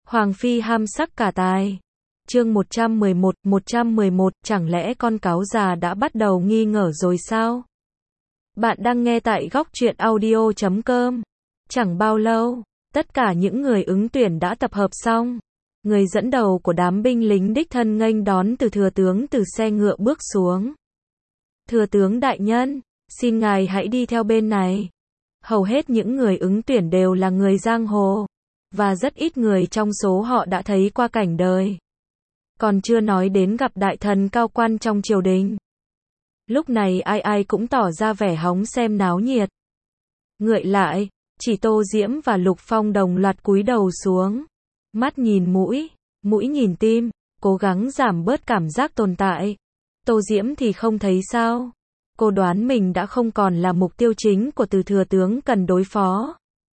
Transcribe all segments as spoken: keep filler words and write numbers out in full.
Hoàng phi ham sắc cả tài. Chương một trăm mười một, một trăm mười một, chẳng lẽ con cáo già đã bắt đầu nghi ngờ rồi sao? Bạn đang nghe tại góc truyện audio chấm com. Chẳng bao lâu, tất cả những người ứng tuyển đã tập hợp xong. Người dẫn đầu của đám binh lính đích thân nghênh đón từ thừa tướng từ xe ngựa bước xuống. Thừa tướng đại nhân, xin ngài hãy đi theo bên này. Hầu hết những người ứng tuyển đều là người giang hồ, và rất ít người trong số họ đã thấy qua cảnh đời. Còn chưa nói đến gặp đại thần cao quan trong triều đình. Lúc này ai ai cũng tỏ ra vẻ hóng xem náo nhiệt. Ngợi lại, chỉ Tô Diễm và Lục Phong đồng loạt cúi đầu xuống. Mắt nhìn mũi, mũi nhìn tim, cố gắng giảm bớt cảm giác tồn tại. Tô Diễm thì không thấy sao. Cô đoán mình đã không còn là mục tiêu chính của từ thừa tướng cần đối phó.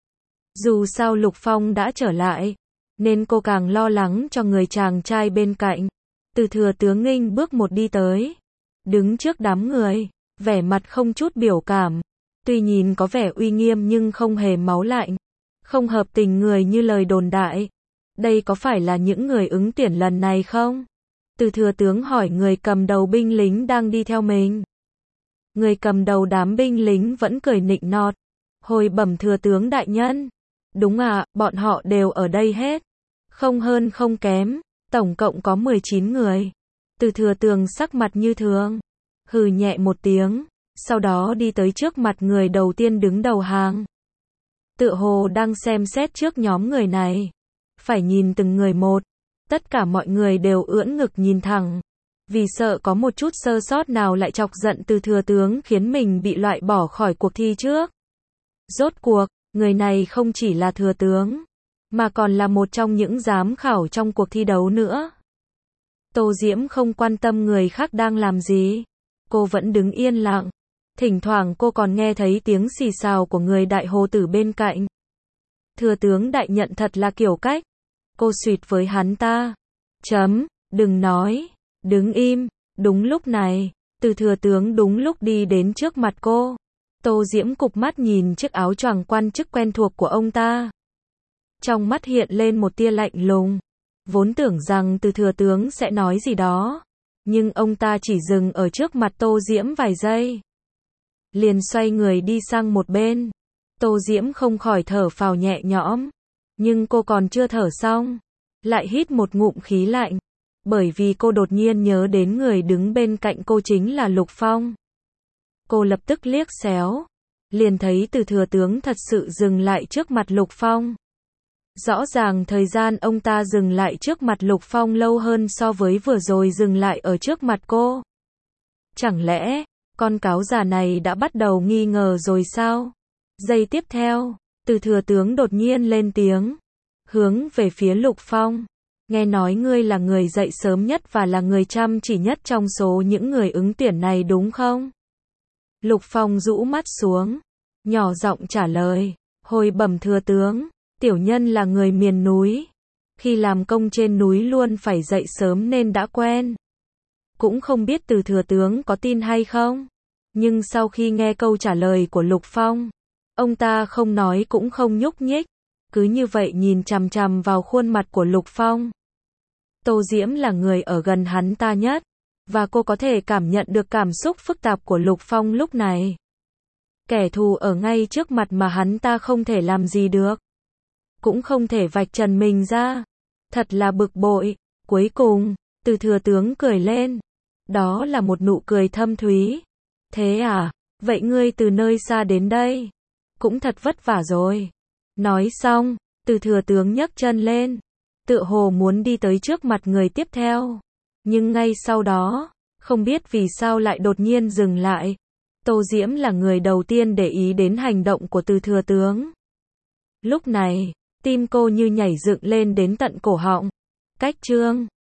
Dù sao Lục Phong đã trở lại, nên cô càng lo lắng cho người chàng trai bên cạnh. Từ thừa tướng nghênh bước một đi tới, đứng trước đám người, vẻ mặt không chút biểu cảm. Tuy nhìn có vẻ uy nghiêm nhưng không hề máu lạnh, không hợp tình người như lời đồn đại. Đây có phải là những người ứng tuyển lần này không? Từ thừa tướng hỏi người cầm đầu binh lính đang đi theo mình. Người cầm đầu đám binh lính vẫn cười nịnh nọt. Hồi bẩm thừa tướng đại nhân. Đúng à, bọn họ đều ở đây hết. Không hơn không kém, tổng cộng có mười chín người. Từ thừa tướng sắc mặt như thường, hừ nhẹ một tiếng, sau đó đi tới trước mặt người đầu tiên đứng đầu hàng. Tựa hồ đang xem xét trước nhóm người này. Phải nhìn từng người một. Tất cả mọi người đều ưỡn ngực nhìn thẳng, vì sợ có một chút sơ sót nào lại chọc giận từ thừa tướng khiến mình bị loại bỏ khỏi cuộc thi trước. Rốt cuộc, người này không chỉ là thừa tướng, mà còn là một trong những giám khảo trong cuộc thi đấu nữa. Tô Diễm không quan tâm người khác đang làm gì. Cô vẫn đứng yên lặng. Thỉnh thoảng cô còn nghe thấy tiếng xì xào của người đại hồ tử bên cạnh. Thừa tướng đại nhận thật là kiểu cách. Cô suýt với hắn ta. Chấm, đừng nói, đứng im. Đúng lúc này, từ thừa tướng đúng lúc đi đến trước mặt cô. Tô Diễm cụp mắt nhìn chiếc áo choàng quan chức quen thuộc của ông ta. Trong mắt hiện lên một tia lạnh lùng. Vốn tưởng rằng từ thừa tướng sẽ nói gì đó, nhưng ông ta chỉ dừng ở trước mặt Tô Diễm vài giây, liền xoay người đi sang một bên. Tô Diễm không khỏi thở phào nhẹ nhõm, nhưng cô còn chưa thở xong, lại hít một ngụm khí lạnh, bởi vì cô đột nhiên nhớ đến người đứng bên cạnh cô chính là Lục Phong. Cô lập tức liếc xéo, liền thấy từ thừa tướng thật sự dừng lại trước mặt Lục Phong. Rõ ràng thời gian ông ta dừng lại trước mặt Lục Phong lâu hơn so với vừa rồi dừng lại ở trước mặt cô. Chẳng lẽ, con cáo già này đã bắt đầu nghi ngờ rồi sao? Giây tiếp theo, từ thừa tướng đột nhiên lên tiếng, hướng về phía Lục Phong. Nghe nói ngươi là người dậy sớm nhất và là người chăm chỉ nhất trong số những người ứng tuyển này đúng không? Lục Phong rũ mắt xuống, nhỏ giọng trả lời, hồi bẩm thừa tướng. Tiểu nhân là người miền núi, khi làm công trên núi luôn phải dậy sớm nên đã quen. Cũng không biết từ thừa tướng có tin hay không, nhưng sau khi nghe câu trả lời của Lục Phong, ông ta không nói cũng không nhúc nhích, cứ như vậy nhìn chằm chằm vào khuôn mặt của Lục Phong. Tô Diễm là người ở gần hắn ta nhất, và cô có thể cảm nhận được cảm xúc phức tạp của Lục Phong lúc này. Kẻ thù ở ngay trước mặt mà hắn ta không thể làm gì được, cũng không thể vạch trần mình ra. Thật là bực bội. Cuối cùng, từ thừa tướng cười lên. Đó là một nụ cười thâm thúy. Thế à, vậy ngươi từ nơi xa đến đây, cũng thật vất vả rồi. Nói xong, từ thừa tướng nhấc chân lên, tựa hồ muốn đi tới trước mặt người tiếp theo. Nhưng ngay sau đó, không biết vì sao lại đột nhiên dừng lại. Tô Diễm là người đầu tiên để ý đến hành động của từ thừa tướng. Lúc này, tim cô như nhảy dựng lên đến tận cổ họng. Cách chương